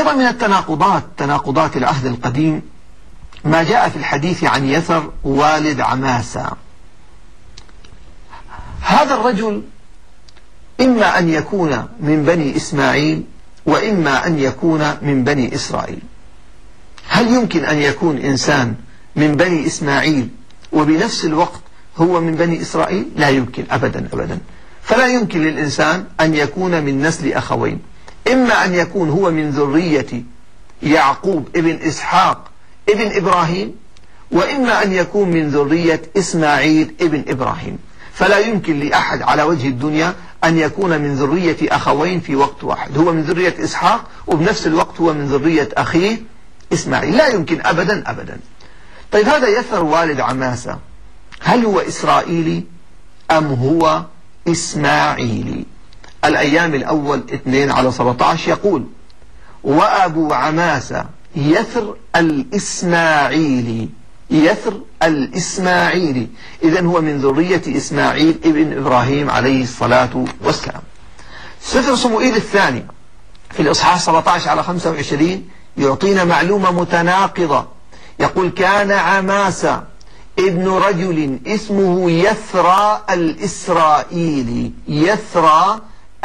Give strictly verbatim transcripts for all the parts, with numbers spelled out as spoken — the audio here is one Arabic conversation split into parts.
أيضا من التناقضات تناقضات العهد القديم ما جاء في الحديث عن يثر والد عماسة. هذا الرجل إما أن يكون من بني إسماعيل وإما أن يكون من بني إسرائيل. هل يمكن أن يكون إنسان من بني إسماعيل وبنفس الوقت هو من بني إسرائيل؟ لا يمكن أبدا أبدا. فلا يمكن للإنسان أن يكون من نسل أخوين، إما أن يكون هو من ذرية يعقوب ابن إسحاق ابن إبراهيم، وإما أن يكون من ذرية إسماعيل ابن إبراهيم. فلا يمكن لأحد على وجه الدنيا أن يكون من ذرية أخوين في وقت واحد، هو من ذرية إسحاق وبنفس الوقت هو من ذرية أخيه إسماعيل، لا يمكن أبدا أبدا. طيب هذا يثر والد عماسة هل هو إسرائيلي أم هو إسماعيلي؟ الأيام الأول اثنين على سبعة عشر يقول: وأبو عماسة يثر الإسماعيلي، يثر الإسماعيلي، إذن هو من ذرية إسماعيل ابن إبراهيم عليه الصلاة والسلام. سفر صموئيل الثاني في الإصحاح سبعة عشر على خمسة وعشرين يعطينا معلومة متناقضة، يقول: كان عماسة ابن رجل اسمه يثرى الإسرائيلي، يثرى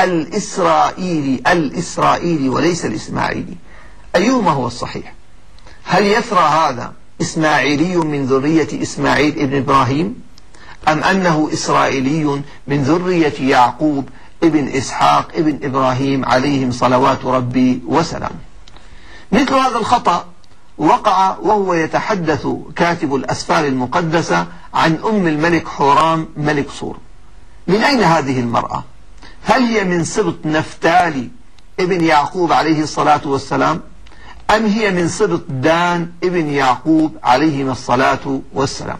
الإسرائيلي، الإسرائيلي وليس الإسماعيلي. أيهما هو الصحيح؟ هل يثرى هذا إسماعيلي من ذرية إسماعيل ابن إبراهيم، أم أنه إسرائيلي من ذرية يعقوب ابن إسحاق ابن إبراهيم عليهم صلوات ربي وسلام؟ مثل هذا الخطأ وقع وهو يتحدث كاتب الأسفار المقدسة عن أم الملك حورام ملك صور. من أين هذه المرأة؟ هل هي من سبط نفتالي ابن يعقوب عليه الصلاة والسلام، أم هي من سبط دان ابن يعقوب عليهما الصلاة والسلام؟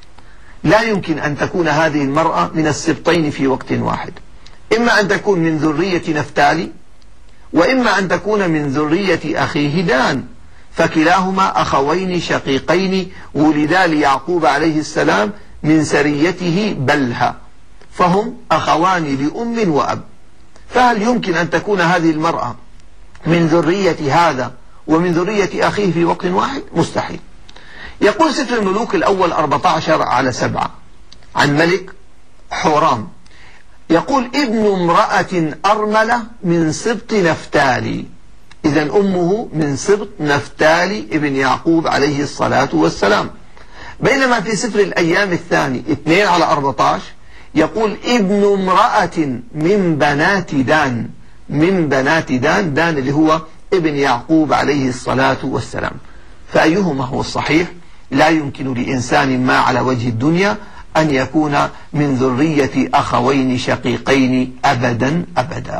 لا يمكن أن تكون هذه المرأة من السبطين في وقت واحد، إما أن تكون من ذرية نفتالي وإما أن تكون من ذرية أخيه دان، فكلاهما أخوين شقيقين ولدا ليعقوب عليه السلام من سريته بلها، فهم أخوان لأم وأب. فهل يمكن أن تكون هذه المرأة من ذرية هذا ومن ذرية أخيه في وقت واحد؟ مستحيل. يقول سفر الملوك الأول أربعة عشر على سبعة عن ملك حورام، يقول: ابن امرأة أرملة من سبط نفتالي، إذن أمه من سبط نفتالي ابن يعقوب عليه الصلاة والسلام. بينما في سفر الأيام الثاني اثنين على أربعة عشر يقول: ابن امرأة من بنات دان، من بنات دان، دان اللي هو ابن يعقوب عليه الصلاة والسلام. فأيهما هو الصحيح؟ لا يمكن لإنسان ما على وجه الدنيا أن يكون من ذرية أخوين شقيقين أبدا أبدا.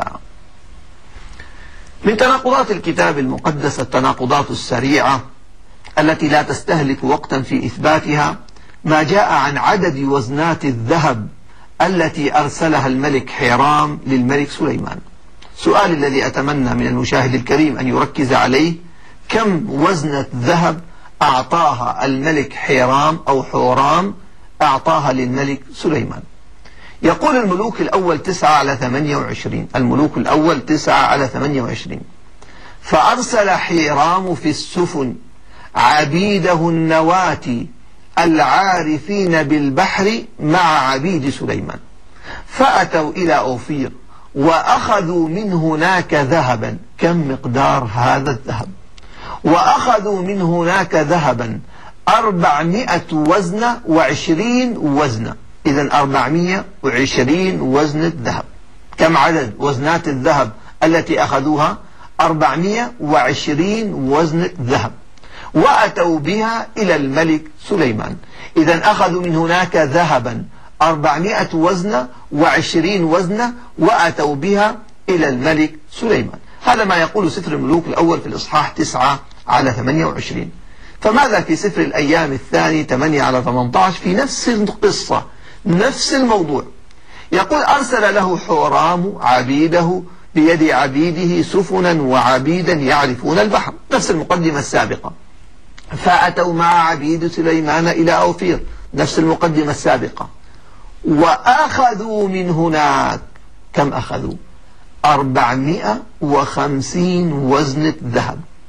من تناقضات الكتاب المقدس التناقضات السريعة التي لا تستهلك وقتا في إثباتها ما جاء عن عدد وزنات الذهب التي أرسلها الملك حيرام للملك سليمان. سؤال الذي أتمنى من المشاهد الكريم أن يركز عليه: كم وزنة ذهب أعطاها الملك حيرام أو حورام أعطاها للملك سليمان؟ يقول الملوك الأول تسعة على ثمانية وعشرين، الملوك الأول تسعة على ثمانية وعشرين: فأرسل حيرام في السفن عبيده النواتي العارفين بالبحر مع عبيد سليمان، فأتوا إلى أوفير وأخذوا من هناك ذهبا. كم مقدار هذا الذهب؟ وأخذوا من هناك ذهبا أربعمائة وزنة وعشرين وزنة، إذن أربعمائة وعشرين وزنة ذهب. كم عدد وزنات الذهب التي أخذوها؟ أربعمائة وعشرين وزنة ذهب، وأتوا بها إلى الملك سليمان. إذن أخذوا من هناك ذهبا أربعمائة وزنة وعشرين وزنة وأتوا بها إلى الملك سليمان. هذا ما يقول سفر الملوك الأول في الإصحاح تسعة على ثمانية وعشرين. فماذا في سفر الأيام الثاني ثمانية على ثمانية عشر في نفس القصة نفس الموضوع؟ يقول: أرسل له حورام عبيده بيد عبيده سفنا وعبيدا يعرفون البحر، نفس المقدمة السابقة. فأتوا مع عبيد سليمان إلى أوفير، نفس المقدمة السابقة. وأخذوا من هناك، كم أخذوا؟ أربعمائة وخمسين وزنة ذهب.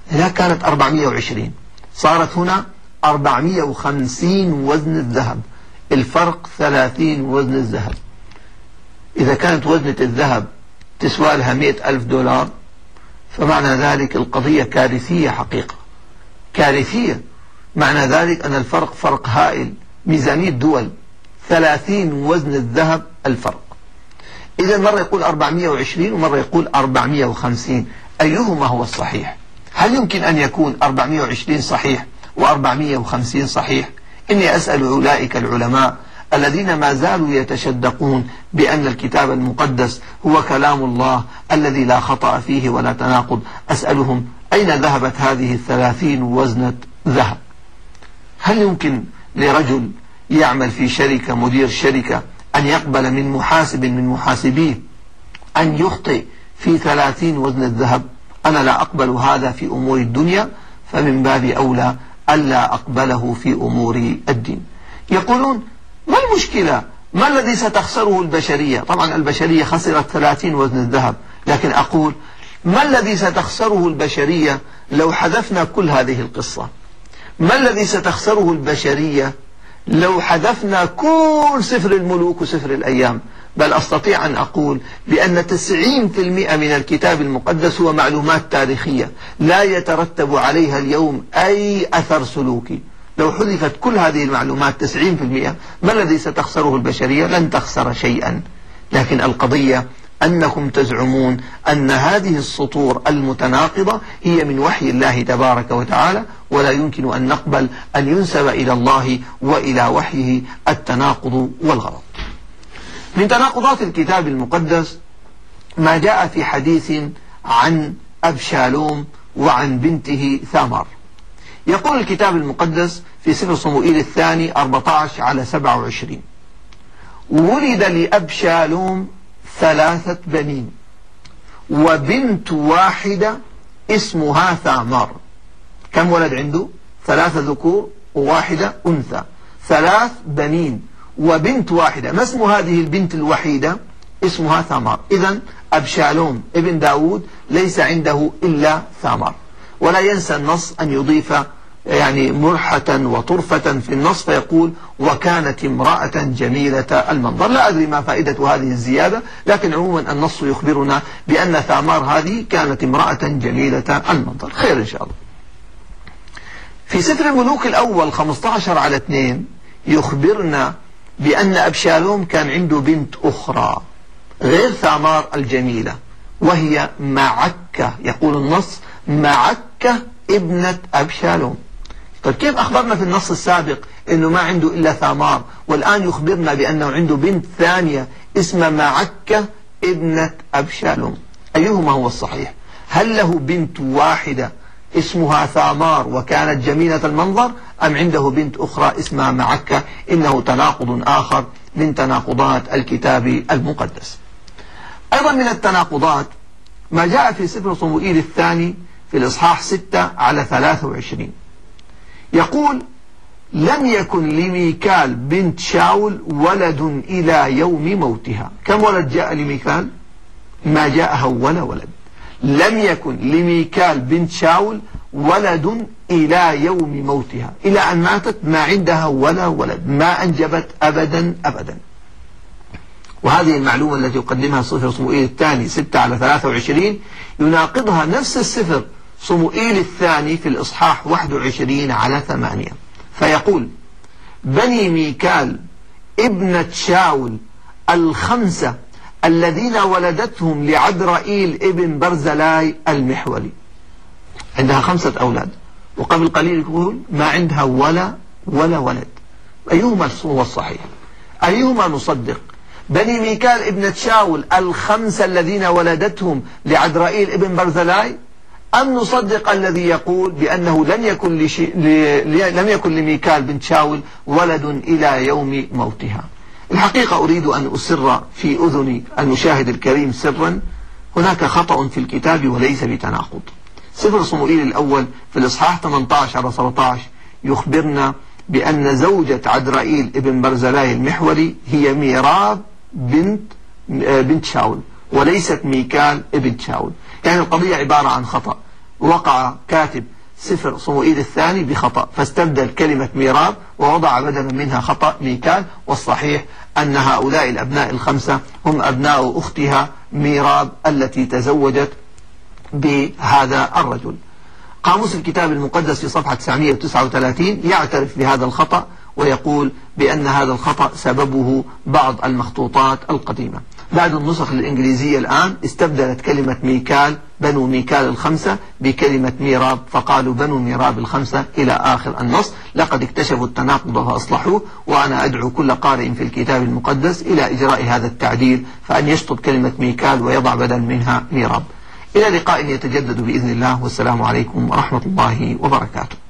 هناك كانت أربعمائة وعشرين، صارت هنا أربعمائة وخمسين وزن الذهب، الفرق ثلاثين وزن الذهب. إذا كانت وزنة الذهب تسوى لها مئة ألف دولار، فمعنى ذلك القضية كارثية حقيقة، كارثية. معنى ذلك أن الفرق فرق هائل، ميزانية دول، ثلاثين وزن الذهب الفرق. إذا مرة يقول أربعمائة وعشرين ومرة يقول أربعمائة وخمسين، أيهما هو الصحيح؟ هل يمكن أن يكون أربعمائة وعشرين صحيح وأربعمائة وخمسين صحيح؟ إني أسأل أولئك العلماء الذين ما زالوا يتشدقون بأن الكتاب المقدس هو كلام الله الذي لا خطأ فيه ولا تناقض، أسألهم أين ذهبت هذه الثلاثين وزنة ذهب؟ هل يمكن لرجل يعمل في شركة، مدير شركة، أن يقبل من محاسب من محاسبيه أن يخطئ في ثلاثين وزن الذهب؟ أنا لا أقبل هذا في أمور الدنيا، فمن باب أولى ألا أقبله في أمور الدين. يقولون ما المشكلة؟ ما الذي ستخسره البشرية؟ طبعا البشرية خسرت ثلاثين وزن الذهب، لكن أقول ما الذي ستخسره البشرية لو حذفنا كل هذه القصة؟ ما الذي ستخسره البشرية لو حذفنا كل سفر الملوك وسفر الأيام؟ بل أستطيع أن أقول بأن تسعين بالمئة من الكتاب المقدس هو معلومات تاريخية لا يترتب عليها اليوم أي أثر سلوكي. لو حذفت كل هذه المعلومات تسعين بالمئة، ما الذي ستخسره البشرية؟ لن تخسر شيئا. لكن القضية أنكم تزعمون أن هذه السطور المتناقضة هي من وحي الله تبارك وتعالى، ولا يمكن أن نقبل أن ينسب إلى الله وإلى وحيه التناقض والغلط. من تناقضات الكتاب المقدس ما جاء في حديث عن أبشالوم وعن بنته ثامار. يقول الكتاب المقدس في سفر صموئيل الثاني أربعة عشر على سبعة وعشرين: ولد لأبشالوم ثلاثة بنين وبنت واحدة اسمها ثامار. كم ولد عنده؟ ثلاثة ذكور وواحدة أنثى، ثلاث بنين وبنت واحدة. ما اسم هذه البنت الوحيدة؟ اسمها ثامار. إذن أبشالوم ابن داود ليس عنده إلا ثامار. ولا ينسى النص أن يضيف يعني مرحة وطرفة في النص فيقول وكانت امرأة جميلة المنظر. لا أدري ما فائدة هذه الزيادة، لكن عموما النص يخبرنا بأن ثامار هذه كانت امرأة جميلة المنظر. خير إن شاء الله. في سفر الملوك الأول خمسة عشر على اثنين يخبرنا بأن أبشالوم كان عنده بنت أخرى غير ثامار الجميلة، وهي معكة. يقول النص معكة ابنة أبشالوم. طيب كيف أخبرنا في النص السابق أنه ما عنده إلا ثامار، والآن يخبرنا بأنه عنده بنت ثانية اسمها معكة ابنة أبشالوم؟ أيهما هو الصحيح؟ هل له بنت واحدة اسمها ثامار وكانت جميلة المنظر، أم عنده بنت أخرى اسمها معكة؟ إنه تناقض آخر من تناقضات الكتاب المقدس. أيضا من التناقضات ما جاء في سفر صموئيل الثاني في الإصحاح ستة على ثلاثة وعشرين. يقول لم يكن لميكال بنت شاول ولد إلى يوم موتها. كم ولد جاء لميكال؟ ما جاءها ولا ولد. لم يكن لميكال بنت شاول ولد إلى يوم موتها، إلى أن ماتت ما عندها ولا ولد، ما أنجبت أبدا أبدا. وهذه المعلومة التي يقدمها سفر صموئيل الثاني ستة على ثلاثة وعشرين يناقضها نفس السفر صموئيل الثاني في الإصحاح واحد وعشرين على ثمانية، فيقول بني ميكال ابنة شاول الخمسة الذين ولدتهم لعدرائيل ابن برزلاي المحولي. عندها خمسة أولاد، وقبل قليل يقول ما عندها ولا ولا ولد. أيهما هو الصحيح؟ أيهما نصدق؟ بني ميكال ابنة شاول الخمسة الذين ولدتهم لعدرائيل ابن برزلاي، أم نصدق الذي يقول بأنه لم يكن, لشي... ل... لم يكن لميكال بنت شاول ولد إلى يوم موتها؟ الحقيقة أريد أن أسر في أذن المشاهد الكريم سرا، هناك خطأ في الكتاب وليس بتناقض. سفر صموئيل الأول في الإصحاح ثمانية عشر على سبعة عشر يخبرنا بأن زوجة عدرائيل ابن برزلاي المحوري هي ميراب بنت بنت شاول وليست ميكال ابن شاول. يعني القضية عبارة عن خطأ. وقع كاتب سفر صموئيل الثاني بخطأ، فاستبدل كلمة ميراب ووضع بدلا منها خطأ ميكال، والصحيح أن هؤلاء الأبناء الخمسة هم أبناء أختها ميراب التي تزوجت بهذا الرجل. قاموس الكتاب المقدس في صفحة تسعمئة وتسعة وثلاثين يعترف بهذا الخطأ ويقول بأن هذا الخطأ سببه بعض المخطوطات القديمة. بعض النسخ الإنجليزية الآن استبدلت كلمة ميكال بنو ميكال الخمسة بكلمة ميراب، فقالوا بنو ميراب الخمسة إلى آخر النص. لقد اكتشفوا التناقض فأصلحوه، وأنا أدعو كل قارئ في الكتاب المقدس إلى إجراء هذا التعديل، فأن يشطب كلمة ميكال ويضع بدل منها ميراب. إلى لقاء يتجدد بإذن الله، والسلام عليكم ورحمة الله وبركاته.